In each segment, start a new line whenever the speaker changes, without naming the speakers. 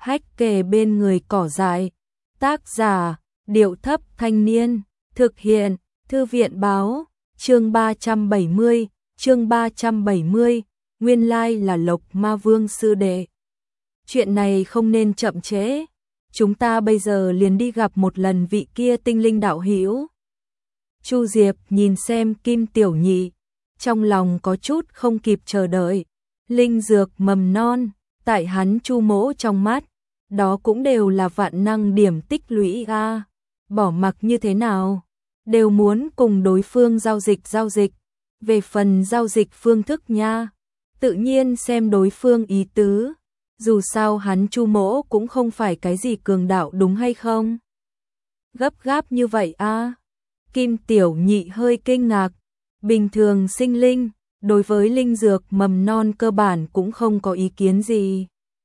hách kề bên người cỏ dại. Tác giả, Điệu Thấp Thanh Niên. Thực hiện, Thư viện Báo. Chương 370, nguyên lai là Lộc Ma Vương sư đệ. Chuyện này không nên chậm trễ. Chúng ta bây giờ liền đi gặp một lần vị kia tinh linh đạo hữu. Chu Diệp nhìn xem Kim Tiểu Nhị, trong lòng có chút không kịp chờ đợi. Linh dược mầm non, tại hắn Chu Mỗ trong mắt, đó cũng đều là vạn năng điểm tích lũy a. Bỏ mặc như thế nào, đều muốn cùng đối phương giao dịch. Về phần giao dịch phương thức nha, tự nhiên xem đối phương ý tứ. Dù sao hắn Chu Mỗ cũng không phải cái gì cường đạo đúng hay không? Gấp gáp như vậy a? Kim Tiểu Nhị hơi kinh ngạc. Bình thường sinh linh, đối với linh dược mầm non cơ bản cũng không có ý kiến gì.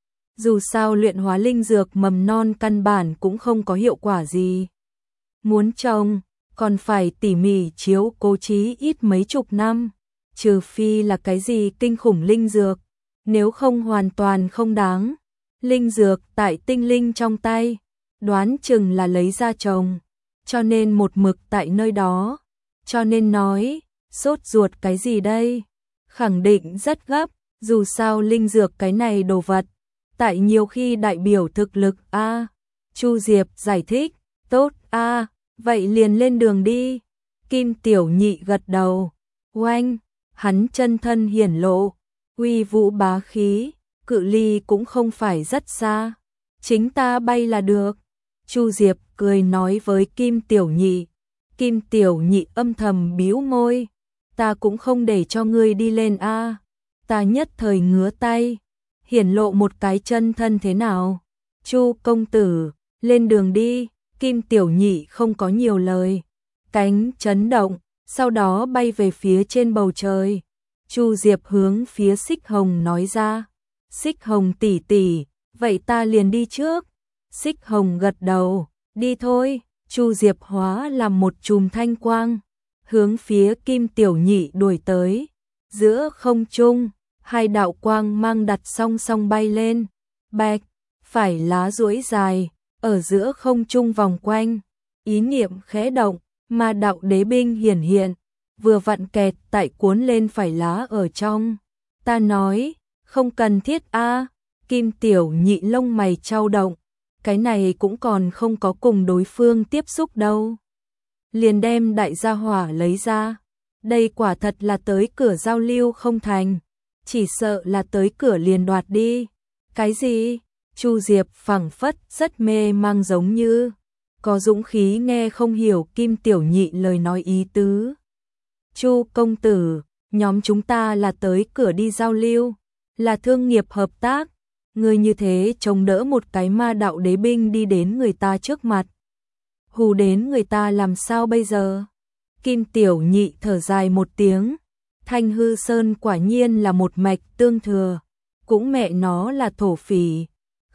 Dù sao luyện hóa linh dược mầm non căn bản cũng không có hiệu quả gì. Muốn trồng, còn phải tỉ mỉ chiếu cố chí ít mấy chục năm, trừ phi là cái gì kinh khủng linh dược, nếu không hoàn toàn không đáng. Linh dược tại tinh linh trong tay, đoán chừng là lấy ra trồng, cho nên một mực tại nơi đó. Cho nên nói, sốt ruột cái gì đây? Khẳng định rất gấp, dù sao linh dược cái này đồ vật, tại nhiều khi đại biểu thực lực a. Chu Diệp giải thích, tốt a, vậy liền lên đường đi. Kim Tiểu Nhị gật đầu. Oanh, hắn chân thân hiển lộ, uy vũ bá khí, cự ly cũng không phải rất xa, chính ta bay là được. Chu Diệp cười nói với Kim Tiểu Nhị. Kim Tiểu Nhị âm thầm bĩu môi, ta cũng không để cho ngươi đi lên a. Ta nhất thời ngứa tay, hiển lộ một cái chân thân thế nào? Chu công tử, lên đường đi. Kim Tiểu Nhị không có nhiều lời, cánh chấn động, sau đó bay về phía trên bầu trời. Chu Diệp hướng phía Xích Hồng nói ra, Xích Hồng tỷ tỷ, vậy ta liền đi trước. Xích Hồng gật đầu, đi thôi. Chu Diệp hóa làm một chùm thanh quang, hướng phía Kim Tiểu Nhị đuổi tới. Giữa không trung, hai đạo quang mang đặt song song bay lên, bạch, phải lá duỗi dài, ở giữa không trung vòng quanh. Ý niệm khẽ động, ma đạo đế binh hiển hiện, vừa vặn kẹt tại cuốn lên phải lá ở trong. Ta nói, không cần thiết a. Kim Tiểu Nhị lông mày chau động, cái này cũng còn không có cùng đối phương tiếp xúc đâu. Liền đem đại gia hỏa lấy ra, đây quả thật là tới cửa giao lưu không thành, chỉ sợ là tới cửa liền đoạt đi. Cái gì? Chu Diệp phảng phất rất mê mang, giống như có dũng khí nghe không hiểu Kim Tiểu Nhị lời nói ý tứ. Chu công tử, nhóm chúng ta là tới cửa đi giao lưu, là thương nghiệp hợp tác. Người như thế chống đỡ một cái ma đạo đế binh đi đến người ta trước mặt, hù đến người ta làm sao bây giờ? Kim Tiểu Nhị thở dài một tiếng, Thanh Hư Sơn quả nhiên là một mạch tương thừa, cũng mẹ nó là thổ phỉ.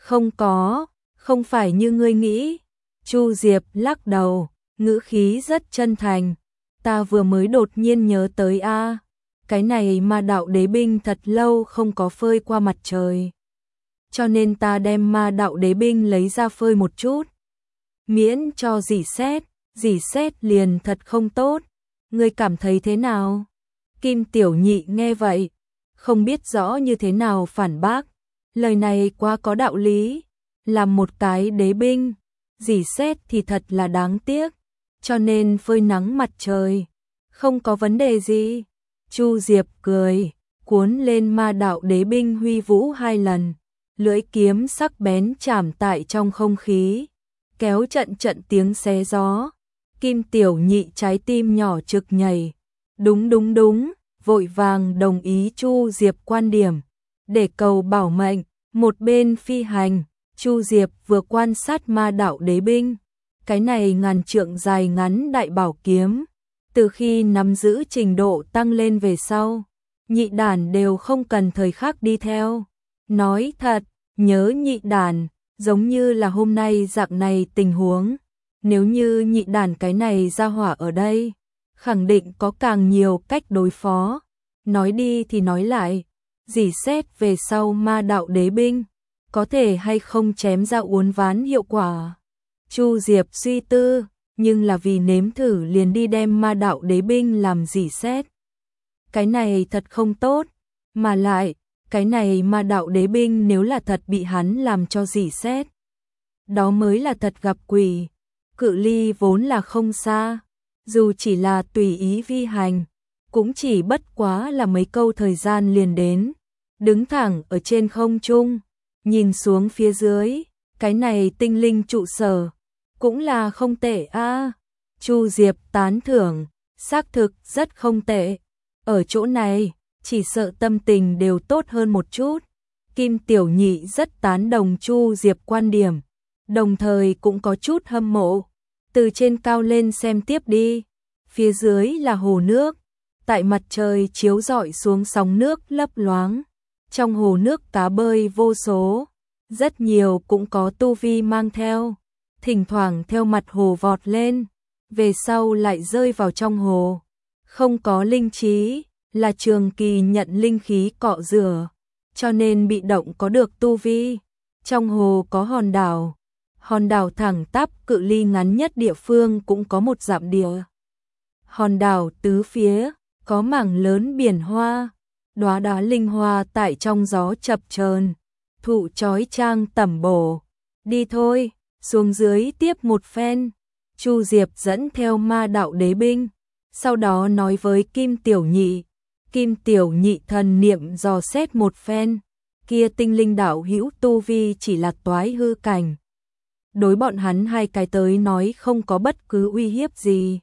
Không phải như ngươi nghĩ. Chu Diệp lắc đầu, ngữ khí rất chân thành. Ta vừa mới đột nhiên nhớ tới a, cái này ma đạo đế binh thật lâu không có phơi qua mặt trời, cho nên ta đem ma đạo đế binh lấy ra phơi một chút, miễn cho dỉ xét liền thật không tốt. Ngươi cảm thấy thế nào? Kim Tiểu Nhị nghe vậy, không biết rõ như thế nào phản bác. Lời này quá có đạo lý, làm một cái đế binh, dỉ xét thì thật là đáng tiếc, cho nên phơi nắng mặt trời, không có vấn đề gì. Chu Diệp cười, cuốn lên ma đạo đế binh huy vũ hai lần, lưỡi kiếm sắc bén chạm tại trong không khí, kéo trận tiếng xé gió. Kim Tiểu Nhị trái tim nhỏ trực nhảy, đúng, vội vàng đồng ý Chu Diệp quan điểm, để cầu bảo mệnh. Một bên phi hành, Chu Diệp vừa quan sát ma đạo đế binh, cái này ngàn trượng dài ngắn đại bảo kiếm, từ khi nắm giữ trình độ tăng lên về sau, nhị đàn đều không cần thời khắc đi theo. Nói thật, nhớ nhị đàn, giống như là hôm nay dạng này tình huống, nếu như nhị đàn cái này ra hỏa ở đây, khẳng định có càng nhiều cách đối phó. Nói đi thì nói lại, dỉ xét về sau ma đạo đế binh, có thể hay không chém ra uốn ván hiệu quả. Chu Diệp suy tư, nhưng là vì nếm thử liền đi đem ma đạo đế binh làm rỉ sét. Cái này thật không tốt, mà lại, cái này ma đạo đế binh nếu là thật bị hắn làm cho rỉ sét, đó mới là thật gặp quỷ. Cự ly vốn là không xa, dù chỉ là tùy ý vi hành, cũng chỉ bất quá là mấy câu thời gian liền đến. Đứng thẳng ở trên không trung, nhìn xuống phía dưới, cái này tinh linh trụ sở, cũng là không tệ a. Chu Diệp tán thưởng, xác thực rất không tệ. Ở chỗ này, chỉ sợ tâm tình đều tốt hơn một chút. Kim Tiểu Nhị rất tán đồng Chu Diệp quan điểm, đồng thời cũng có chút hâm mộ. Từ trên cao lên xem tiếp đi, phía dưới là hồ nước, tại mặt trời chiếu rọi xuống sóng nước lấp loáng. Trong hồ nước cá bơi vô số, rất nhiều cũng có tu vi mang theo, thỉnh thoảng theo mặt hồ vọt lên, về sau lại rơi vào trong hồ. Không có linh trí, là trường kỳ nhận linh khí cọ rửa, cho nên bị động có được tu vi. Trong hồ có hòn đảo thẳng tắp cự ly ngắn nhất địa phương cũng có 1 dặm địa. Hòn đảo tứ phía, có mảng lớn biển hoa, đóa đóa linh hoa tại trong gió chập chờn, thụ chói chang tẩm bổ. Đi thôi, xuống dưới tiếp một phen. Chu Diệp dẫn theo ma đạo đế binh, sau đó nói với Kim Tiểu Nhị. Kim Tiểu Nhị thần niệm dò xét một phen, kia tinh linh đạo hữu tu vi chỉ là toái hư cảnh. Đối bọn hắn hai cái tới nói không có bất cứ uy hiếp gì.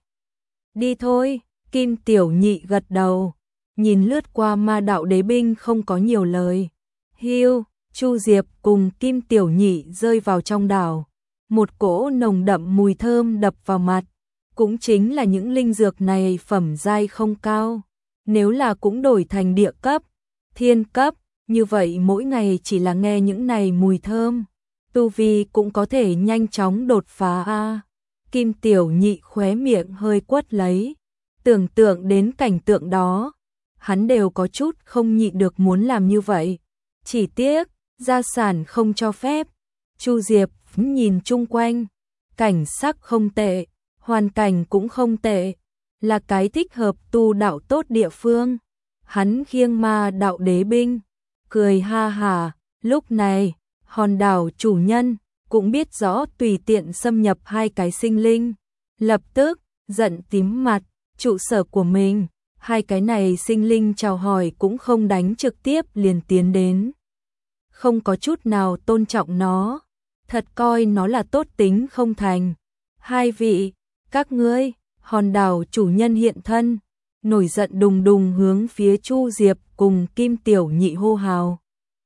Đi thôi, Kim Tiểu Nhị gật đầu, nhìn lướt qua ma đạo đế binh không có nhiều lời. Hiu, Chu Diệp cùng Kim Tiểu Nhị rơi vào trong đảo. Một cỗ nồng đậm mùi thơm đập vào mặt, cũng chính là những linh dược này phẩm giai không cao. Nếu là cũng đổi thành địa cấp, thiên cấp, như vậy mỗi ngày chỉ là nghe những này mùi thơm, tu vi cũng có thể nhanh chóng đột phá a. Kim Tiểu Nhị khóe miệng hơi quất lấy, tưởng tượng đến cảnh tượng đó, hắn đều có chút không nhịn được muốn làm như vậy. Chỉ tiếc, gia sản không cho phép. Chu Diệp nhìn chung quanh, cảnh sắc không tệ, hoàn cảnh cũng không tệ, là cái thích hợp tu đạo tốt địa phương. Hắn khiêng ma đạo đế binh, cười ha hả. Lúc này, hòn đảo chủ nhân cũng biết rõ tùy tiện xâm nhập hai cái sinh linh, lập tức giận tím mặt. Trụ sở của mình, hai cái này sinh linh chào hỏi cũng không đánh, trực tiếp liền tiến đến, không có chút nào tôn trọng nó, thật coi nó là tốt tính không thành. Hai vị, các ngươi. Hòn đảo chủ nhân hiện thân, nổi giận đùng đùng hướng phía Chu Diệp cùng Kim Tiểu Nhị hô hào.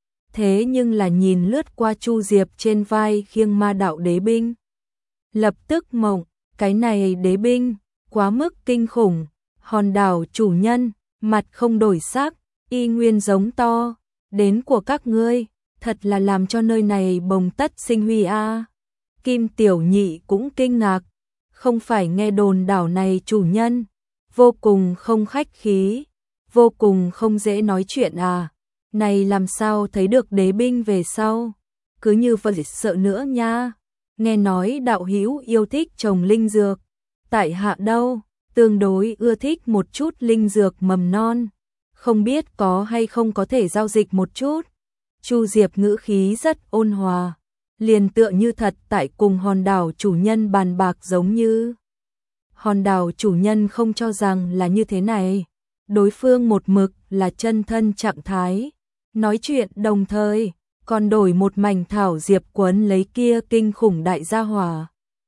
Thế nhưng là nhìn lướt qua Chu Diệp trên vai khiêng ma đạo đế binh, lập tức mộng, cái này đế binh quá mức kinh khủng. Hòn đảo chủ nhân mặt không đổi sắc, y nguyên giống to, đến của các ngươi, thật là làm cho nơi này bồng tất sinh huy a. Kim Tiểu Nhị cũng kinh ngạc, không phải nghe đồn đảo này chủ nhân vô cùng không khách khí, vô cùng không dễ nói chuyện à? Này làm sao thấy được đế binh về sau, cứ như vậy sợ nữa nha. Nghe nói đạo hữu yêu thích trồng linh dược, tại hạ đâu tương đối ưa thích một chút linh dược mầm non, không biết có hay không có thể giao dịch một chút. Chu Diệp ngữ khí rất ôn hòa, liền tựa như thật tại cùng hòn đảo chủ nhân bàn bạc giống như. Hòn đảo chủ nhân không cho rằng là như thế này, đối phương một mực là chân thân trạng thái, nói chuyện đồng thời còn đổi một mảnh thảo diệp quấn lấy kia kinh khủng đại gia hỏa.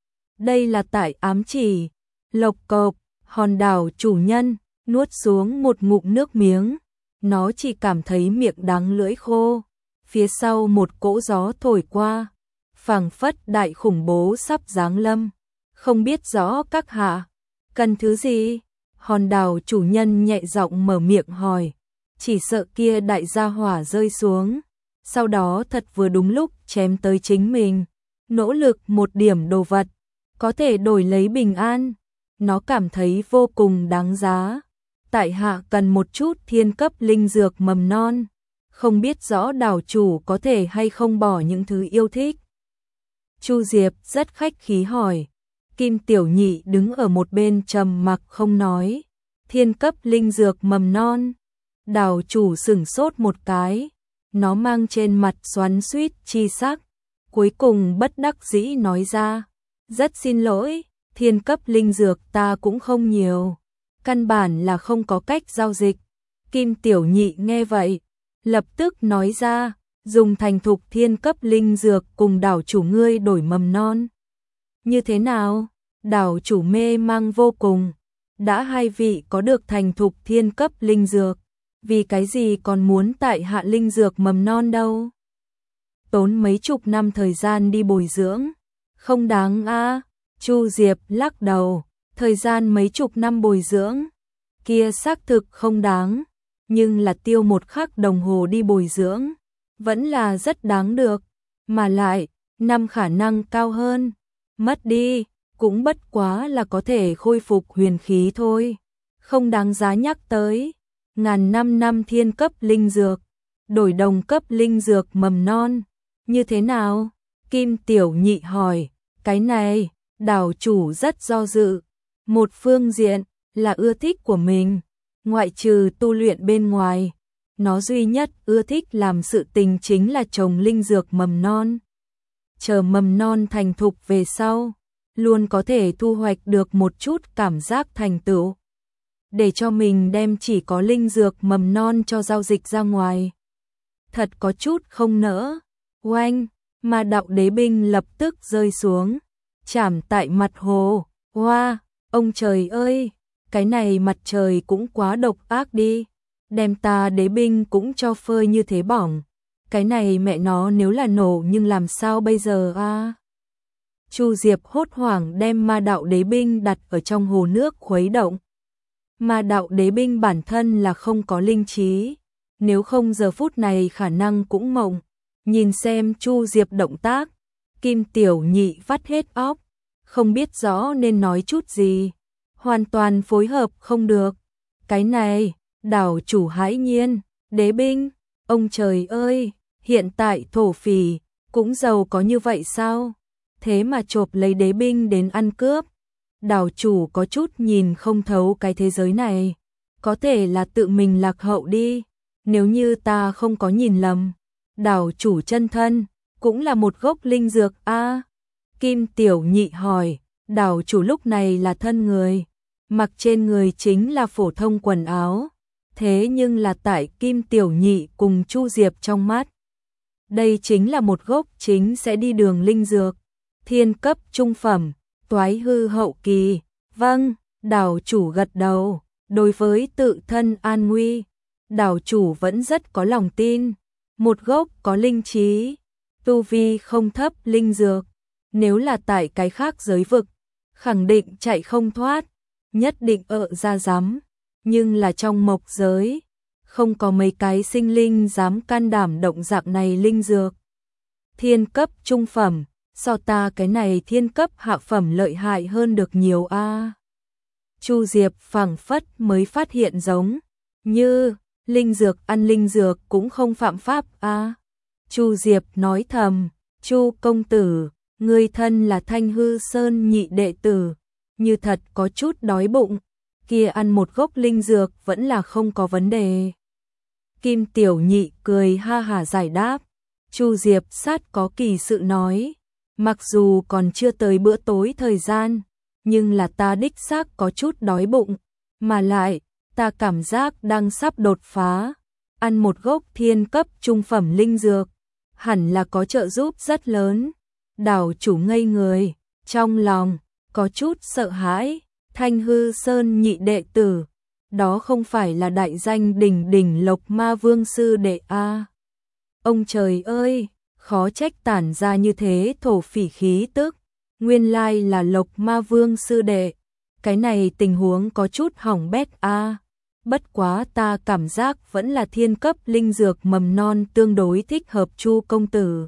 Đây là tại ám chỉ. Lộc cộc, hòn đảo chủ nhân nuốt xuống một ngụm nước miếng, nó chỉ cảm thấy miệng đắng lưỡi khô. Phía sau một cỗ gió thổi qua, phảng phất đại khủng bố sắp giáng lâm. Không biết rõ các hạ cần thứ gì? Hòn đảo chủ nhân nhẹ giọng mở miệng hỏi, chỉ sợ kia đại gia hỏa rơi xuống, sau đó thật vừa đúng lúc chém tới chính mình. Nỗ lực một điểm đồ vật, có thể đổi lấy bình an, nó cảm thấy vô cùng đáng giá. Tại hạ cần một chút thiên cấp linh dược mầm non, không biết rõ đảo chủ có thể hay không bỏ những thứ yêu thích. Chu Diệp rất khách khí hỏi. Kim Tiểu Nhị đứng ở một bên trầm mặc không nói. Thiên cấp linh dược mầm non. Đảo chủ sửng sốt một cái, nó mang trên mặt xoắn xuýt chi sắc, cuối cùng bất đắc dĩ nói ra, rất xin lỗi, thiên cấp linh dược ta cũng không nhiều, căn bản là không có cách giao dịch. Kim Tiểu Nhị nghe vậy, lập tức nói ra, dùng thành thục thiên cấp linh dược cùng đảo chủ ngươi đổi mầm non. Như thế nào? Đảo chủ mê mang vô cùng, đã hai vị có được thành thục thiên cấp linh dược, vì cái gì còn muốn tại hạ linh dược mầm non đâu? Tốn mấy chục năm thời gian đi bồi dưỡng, không đáng a. Chu Diệp lắc đầu, thời gian mấy chục năm bồi dưỡng, kia xác thực không đáng, nhưng là tiêu một khắc đồng hồ đi bồi dưỡng, vẫn là rất đáng được, mà lại, năm khả năng cao hơn, mất đi, cũng bất quá là có thể khôi phục huyền khí thôi, không đáng giá nhắc tới. Ngàn năm thiên cấp linh dược, đổi đồng cấp linh dược mầm non, như thế nào? Kim Tiểu Nhị hỏi, cái này, đảo chủ rất do dự, một phương diện là ưa thích của mình, ngoại trừ tu luyện bên ngoài, nó duy nhất ưa thích làm sự tình chính là trồng linh dược mầm non. Chờ mầm non thành thục về sau, luôn có thể thu hoạch được một chút cảm giác thành tựu. Để cho mình đem chỉ có linh dược mầm non cho giao dịch ra ngoài. Thật có chút không nỡ. Oanh, mà đạo đế binh lập tức rơi xuống, chạm tại mặt hồ. Hoa, ông trời ơi, cái này mặt trời cũng quá độc ác đi. Đem ta đế binh cũng cho phơi như thế bỏng. Cái này mẹ nó nếu là nổ nhưng làm sao bây giờ a? Chu Diệp hốt hoảng đem ma đạo đế binh đặt ở trong hồ nước khuấy động. Ma đạo đế binh bản thân là không có linh trí, nếu không giờ phút này khả năng cũng mộng. Nhìn xem Chu Diệp động tác, Kim Tiểu Nhị vắt hết óc, không biết rõ nên nói chút gì, hoàn toàn phối hợp không được. Cái này, đảo chủ hãi nhiên, đế binh, ông trời ơi, hiện tại thổ phỉ cũng giàu có như vậy sao? Thế mà chộp lấy đế binh đến ăn cướp. Đảo chủ có chút nhìn không thấu cái thế giới này, có thể là tự mình lạc hậu đi, nếu như ta không có nhìn lầm, đảo chủ chân thân cũng là một gốc linh dược a. Kim Tiểu Nhị hỏi, đảo chủ lúc này là thân người, mặc trên người chính là phổ thông quần áo, thế nhưng là tại Kim Tiểu Nhị cùng Chu Diệp trong mắt, đây chính là một gốc chính sẽ đi đường linh dược, thiên cấp trung phẩm. Toái hư hậu kỳ, vâng, đảo chủ gật đầu, đối với tự thân an nguy, đảo chủ vẫn rất có lòng tin, một gốc có linh trí, tu vi không thấp linh dược, nếu là tại cái khác giới vực, khẳng định chạy không thoát, nhất định ra dám, nhưng là trong mộc giới, không có mấy cái sinh linh dám can đảm động dạng này linh dược. Thiên cấp trung phẩm, so ta cái này thiên cấp hạ phẩm lợi hại hơn được nhiều a. Chu Diệp phảng phất mới phát hiện giống như linh dược ăn linh dược cũng không phạm pháp a. Chu Diệp nói thầm, Chu công tử, ngươi thân là Thanh Hư Sơn nhị đệ tử, như thật có chút đói bụng, kia ăn một gốc linh dược vẫn là không có vấn đề. Kim Tiểu Nhị cười ha hả giải đáp, Chu Diệp sát có kỳ sự nói, mặc dù còn chưa tới bữa tối thời gian, nhưng là ta đích xác có chút đói bụng, mà lại, ta cảm giác đang sắp đột phá, ăn một gốc thiên cấp trung phẩm linh dược, hẳn là có trợ giúp rất lớn. Đảo chủ ngây người, trong lòng, có chút sợ hãi, Thanh Hư Sơn nhị đệ tử, đó không phải là đại danh đỉnh đỉnh Lộc Ma Vương sư đệ a. Ông trời ơi, khó trách tản ra như thế thổ phỉ khí tức, nguyên lai là Lộc Ma Vương sư đệ, cái này tình huống có chút hỏng bét a. Bất quá ta cảm giác vẫn là thiên cấp linh dược mầm non tương đối thích hợp Chu công tử.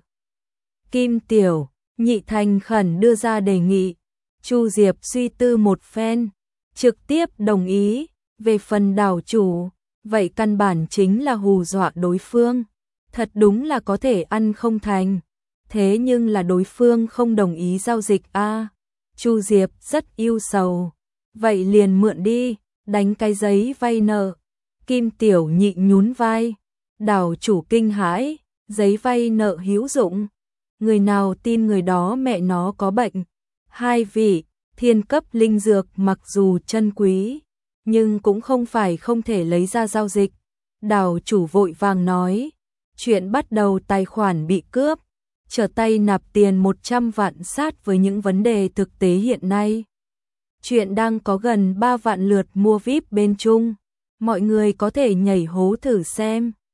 Kim Tiểu Nhị thành khẩn đưa ra đề nghị, Chu Diệp suy tư một phen, trực tiếp đồng ý, về phần đảo chủ, vậy căn bản chính là hù dọa đối phương. Thật đúng là có thể ăn không thành. Thế nhưng là đối phương không đồng ý giao dịch a. Chu Diệp rất ưu sầu. Vậy liền mượn đi, đánh cái giấy vay nợ. Kim Tiểu Nhị nhún vai. Đảo chủ kinh hãi, giấy vay nợ hữu dụng. Người nào tin người đó mẹ nó có bệnh. Hai vị, thiên cấp linh dược mặc dù chân quý, nhưng cũng không phải không thể lấy ra giao dịch. Đảo chủ vội vàng nói. Chuyện bắt đầu tài khoản bị cướp, trở tay nạp tiền 100 vạn sát với những vấn đề thực tế hiện nay. Chuyện đang có gần 3 vạn lượt mua VIP bên Trung. Mọi người có thể nhảy hố thử xem.